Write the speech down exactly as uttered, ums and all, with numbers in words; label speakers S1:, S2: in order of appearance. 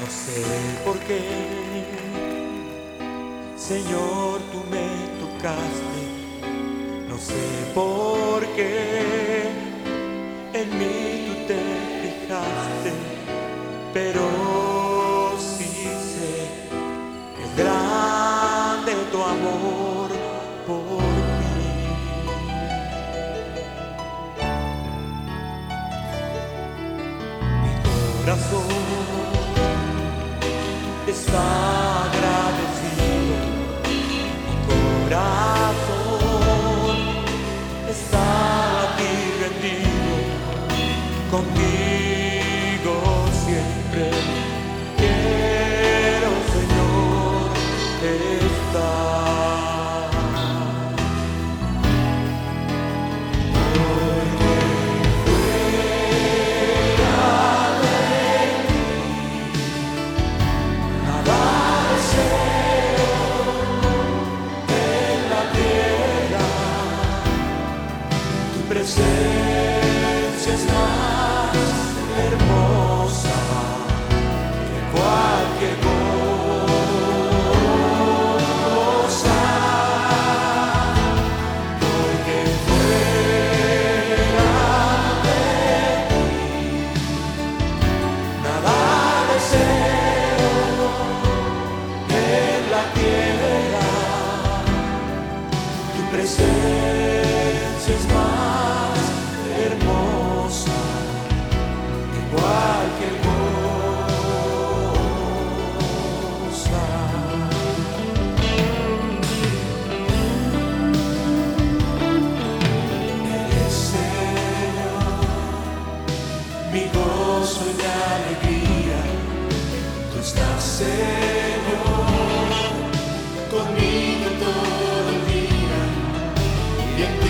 S1: sé por qué, Señor, tú me tocaste. No sé por qué en mí tú te fijaste, pero sí sé que es grande tu amor por mí. Mi corazón está agradecido, mi corazón está a ti rendido, contigo siempre quiero, Señor, estar. Porque fuera de ti nada deseo en la tierra. Tu presencia es más hermosa que cualquier cosa, porque fuera de ti nada deseo en la tierra. Tu presencia es más hermosa que cualquier cosa. Eres, Señor, mi gozo y mi alegría. Tú estás, Señor, conmigo todo el día y en ti